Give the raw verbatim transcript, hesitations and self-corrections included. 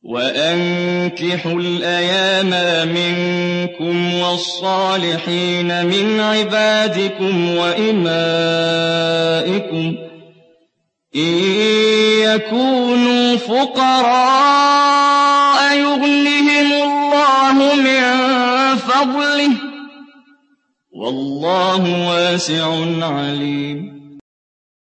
وَأَنكِحُوا الْأَيَامَ مِنكُمْ وَالصَّالِحِينَ مِنْ عِبَادِكُمْ وَإِمَائِكُمْ إِن يَكُونُوا فُقَرَاءَ يُغْنِهِمُ اللَّهُ مِن فَضْلِهِ ۗ وَاللَّهُ وَاسِعٌ عَلِيمٌ